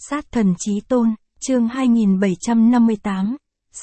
Sát thần chí tôn, chương 2758,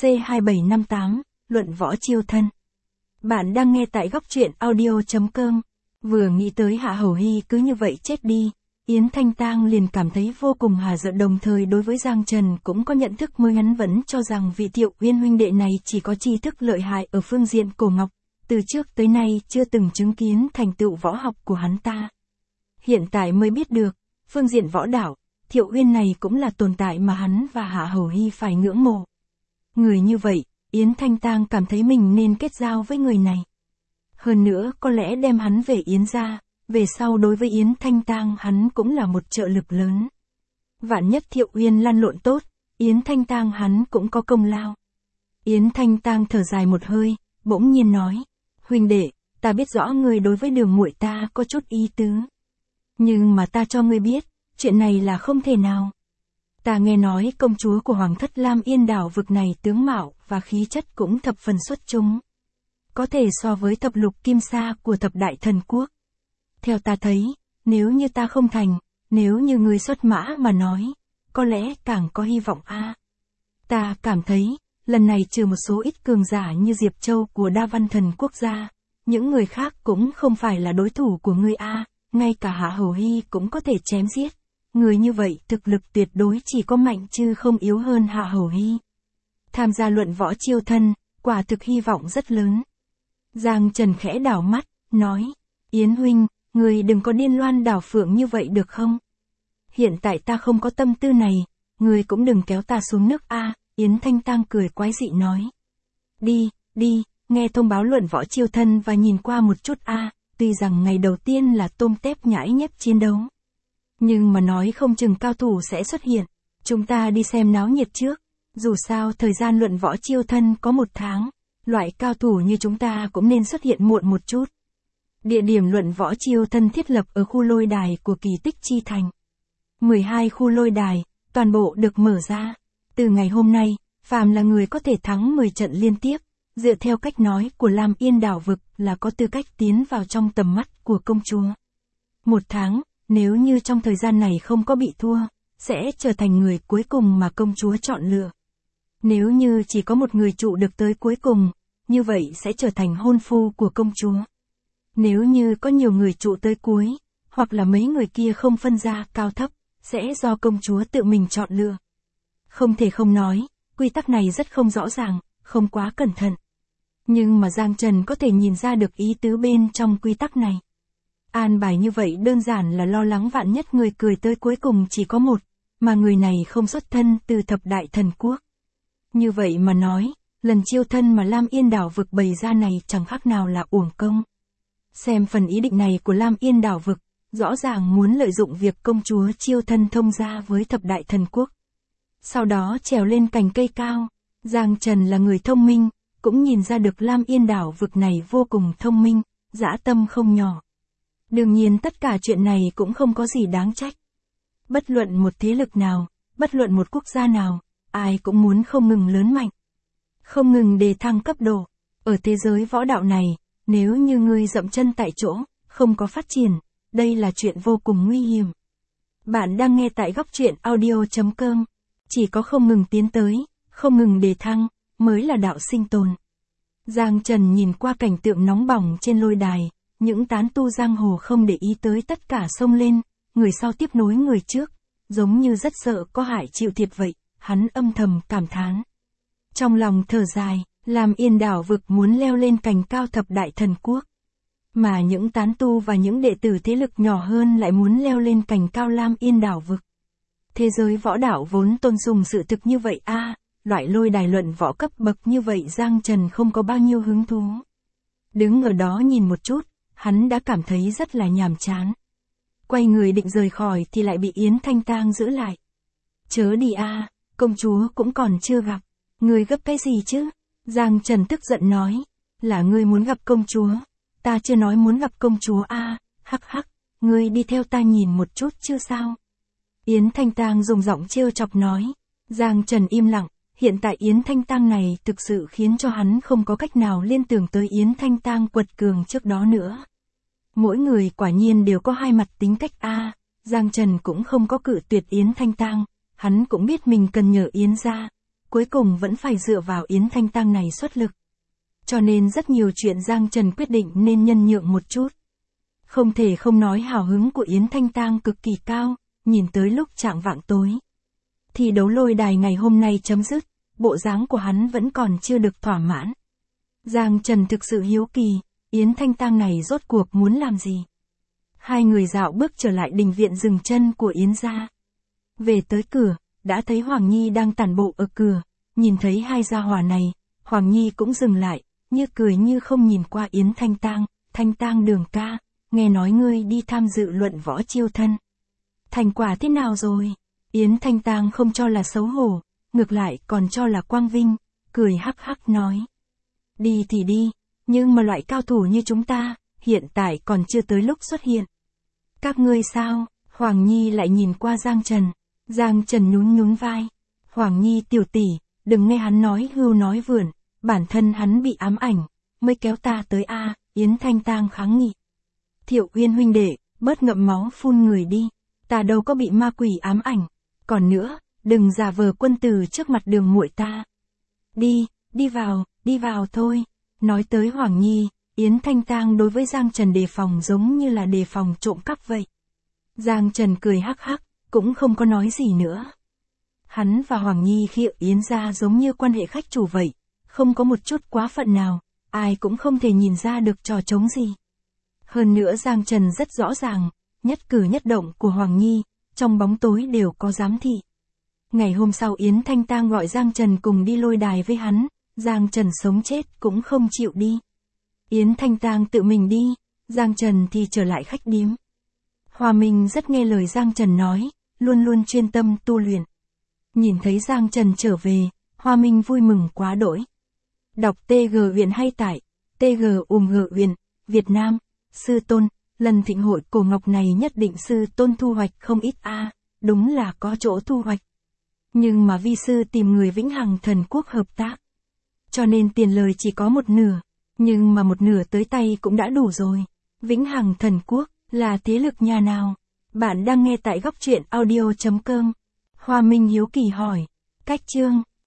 C2758, luận võ chiêu thân. Bạn đang nghe tại góc truyện audio.com. Vừa nghĩ tới Hạ Hầu Hy cứ như vậy chết đi, Yến Thanh Tang liền cảm thấy vô cùng hả giận, đồng thời đối với Giang Trần cũng có nhận thức mới. Hắn vẫn cho rằng vị Thiệu Uyên huynh đệ này chỉ có tri thức lợi hại ở phương diện cổ ngọc, từ trước tới nay chưa từng chứng kiến thành tựu võ học của hắn ta. Hiện tại mới biết được, phương diện võ đạo, Thiệu Uyên này cũng là tồn tại mà hắn và Hạ Hầu Hy phải ngưỡng mộ. Người như vậy, Yến Thanh Tang cảm thấy mình nên kết giao với người này. Hơn nữa có lẽ đem hắn về Yến gia, về sau đối với Yến Thanh Tang hắn cũng là một trợ lực lớn. Vạn nhất Thiệu Uyên lăn lộn tốt, Yến Thanh Tang hắn cũng có công lao. Yến Thanh Tang thở dài một hơi, bỗng nhiên nói, huynh đệ, ta biết rõ người đối với Đường muội ta có chút ý tứ. Nhưng mà ta cho ngươi biết, chuyện này là không thể nào. Ta nghe nói công chúa của Hoàng thất Lam Yên đảo vực này tướng mạo và khí chất cũng thập phần xuất chúng. Có thể so với thập lục kim sa của thập đại thần quốc. Theo ta thấy, nếu như ta không thành, nếu như người xuất mã mà nói, có lẽ càng có hy vọng a. Ta cảm thấy, lần này trừ một số ít cường giả như Diệp Châu của Đa Văn Thần quốc gia, những người khác cũng không phải là đối thủ của ngươi a, ngay cả Hạ Hầu Hy cũng có thể chém giết. Người như vậy thực lực tuyệt đối chỉ có mạnh chứ không yếu hơn Hạ Hầu Hy. Tham gia luận võ chiêu thân, quả thực hy vọng rất lớn. Giang Trần khẽ đảo mắt, nói, Yến huynh, người đừng có điên loan đảo phượng như vậy được không? Hiện tại ta không có tâm tư này, người cũng đừng kéo ta xuống nước a. Yến Thanh Tang cười quái dị nói. Đi, nghe thông báo luận võ chiêu thân và nhìn qua một chút a. Tuy rằng ngày đầu tiên là tôm tép nhãi nhép chiến đấu. Nhưng mà nói không chừng cao thủ sẽ xuất hiện. Chúng ta đi xem náo nhiệt trước. Dù sao thời gian luận võ chiêu thân có 1 tháng. Loại cao thủ như chúng ta cũng nên xuất hiện muộn một chút. Địa điểm luận võ chiêu thân thiết lập ở khu lôi đài của Kỳ Tích Chi Thành. 12 khu lôi đài, toàn bộ được mở ra. Từ ngày hôm nay, phàm là người có thể thắng 10 trận liên tiếp, dựa theo cách nói của Lam Yên đảo vực là có tư cách tiến vào trong tầm mắt của công chúa. 1 tháng, nếu như trong thời gian này không có bị thua, sẽ trở thành người cuối cùng mà công chúa chọn lựa. Nếu như chỉ có một người trụ được tới cuối cùng, như vậy sẽ trở thành hôn phu của công chúa. Nếu như có nhiều người trụ tới cuối, hoặc là mấy người kia không phân ra cao thấp, sẽ do công chúa tự mình chọn lựa. Không thể không nói, quy tắc này rất không rõ ràng, không quá cẩn thận. Nhưng mà Giang Trần có thể nhìn ra được ý tứ bên trong quy tắc này. An bài như vậy đơn giản là lo lắng vạn nhất người cười tới cuối cùng chỉ có một, mà người này không xuất thân từ thập đại thần quốc. Như vậy mà nói, lần chiêu thân mà Lam Yên đảo vực bày ra này chẳng khác nào là uổng công. Xem phần ý định này của Lam Yên đảo vực, rõ ràng muốn lợi dụng việc công chúa chiêu thân thông gia với thập đại thần quốc. Sau đó trèo lên cành cây cao, Giang Trần là người thông minh, cũng nhìn ra được Lam Yên đảo vực này vô cùng thông minh, dã tâm không nhỏ. Đương nhiên tất cả chuyện này cũng không có gì đáng trách. Bất luận một thế lực nào, bất luận một quốc gia nào, ai cũng muốn không ngừng lớn mạnh. Không ngừng đề thăng cấp độ. Ở thế giới võ đạo này, nếu như ngươi dậm chân tại chỗ, không có phát triển, đây là chuyện vô cùng nguy hiểm. Bạn đang nghe tại góc truyện audio.com. Chỉ có không ngừng tiến tới, không ngừng đề thăng, mới là đạo sinh tồn. Giang Trần nhìn qua cảnh tượng nóng bỏng trên lôi đài, những tán tu giang hồ không để ý tới tất cả xông lên, người sau tiếp nối người trước, giống như rất sợ có hại chịu thiệt vậy, hắn âm thầm cảm thán. Trong lòng thở dài, Lam Yên đảo vực muốn leo lên cành cao thập đại thần quốc. Mà những tán tu và những đệ tử thế lực nhỏ hơn lại muốn leo lên cành cao Lam Yên đảo vực. Thế giới võ đạo vốn tôn sùng sự thực như vậy a, loại lôi đài luận võ cấp bậc như vậy Giang Trần không có bao nhiêu hứng thú. Đứng ở đó nhìn một chút, hắn đã cảm thấy rất là nhàm chán. Quay người định rời khỏi thì lại bị Yến Thanh Tang giữ lại. Chớ đi a, công chúa cũng còn chưa gặp, ngươi gấp cái gì chứ? Giang Trần tức giận nói, là ngươi muốn gặp công chúa, ta chưa nói muốn gặp công chúa a, hắc hắc, ngươi đi theo ta nhìn một chút chứ sao? Yến Thanh Tang dùng giọng trêu chọc nói. Giang Trần im lặng, hiện tại Yến Thanh Tang này thực sự khiến cho hắn không có cách nào liên tưởng tới Yến Thanh Tang quật cường trước đó nữa. Mỗi người quả nhiên đều có hai mặt tính cách a. Giang Trần cũng không có cự tuyệt Yến Thanh Tang, hắn cũng biết mình cần nhờ Yến gia, cuối cùng vẫn phải dựa vào Yến Thanh Tang này xuất lực. Cho nên rất nhiều chuyện Giang Trần quyết định nên nhân nhượng một chút. Không thể không nói hào hứng của Yến Thanh Tang cực kỳ cao, nhìn tới lúc chạng vạng tối. Thi đấu lôi đài ngày hôm nay chấm dứt, bộ dáng của hắn vẫn còn chưa được thỏa mãn. Giang Trần thực sự hiếu kỳ, Yến Thanh Tang này rốt cuộc muốn làm gì? Hai người dạo bước trở lại đình viện dừng chân của Yến gia. Về tới cửa, đã thấy Hoàng Nhi đang tản bộ ở cửa, nhìn thấy hai gia hỏa này, Hoàng Nhi cũng dừng lại, như cười như không nhìn qua Yến Thanh Tang, Thanh Tang Đường ca, nghe nói ngươi đi tham dự luận võ chiêu thân. Thành quả thế nào rồi? Yến Thanh Tang không cho là xấu hổ, ngược lại còn cho là quang vinh, cười hắc hắc nói. Đi thì đi, nhưng mà loại cao thủ như chúng ta, hiện tại còn chưa tới lúc xuất hiện. Các ngươi sao? Hoàng Nhi lại nhìn qua Giang Trần. Giang Trần nhún nhún vai. Hoàng Nhi tiểu tỷ, đừng nghe hắn nói hưu nói vượn, bản thân hắn bị ám ảnh, mới kéo ta tới a. Yến Thanh Tang kháng nghị. Thiệu Uyên huynh đệ, bớt ngậm máu phun người đi, ta đâu có bị ma quỷ ám ảnh, còn nữa, đừng giả vờ quân tử trước mặt Đường muội ta. Đi vào thôi. Nói tới Hoàng Nhi, Yến Thanh Tang đối với Giang Trần đề phòng giống như là đề phòng trộm cắp vậy. Giang Trần cười hắc hắc, cũng không có nói gì nữa. Hắn và Hoàng Nhi khi ở Yến gia giống như quan hệ khách chủ vậy, không có một chút quá phận nào, ai cũng không thể nhìn ra được trò trống gì. Hơn nữa Giang Trần rất rõ ràng, nhất cử nhất động của Hoàng Nhi, trong bóng tối đều có giám thị. Ngày hôm sau Yến Thanh Tang gọi Giang Trần cùng đi lôi đài với hắn, Giang Trần sống chết cũng không chịu đi. Yến Thanh Tang tự mình đi, Giang Trần thì trở lại khách điếm. Hòa Minh rất nghe lời Giang Trần nói, luôn luôn chuyên tâm tu luyện. Nhìn thấy Giang Trần trở về, Hòa Minh vui mừng quá đỗi. Đọc TG Huyền hay tại TG Huyền, Việt Nam, sư tôn, lần thịnh hội cổ ngọc này nhất định sư tôn thu hoạch không ít a, đúng là có chỗ thu hoạch. Nhưng mà vi sư tìm người Vĩnh Hằng Thần Quốc hợp tác. Cho nên tiền lời chỉ có một nửa, nhưng mà một nửa tới tay cũng đã đủ rồi. Vĩnh Hằng Thần Quốc là thế lực nhà nào? Bạn đang nghe tại góc truyện audio.com. Hoa Minh hiếu kỳ hỏi. Cách chương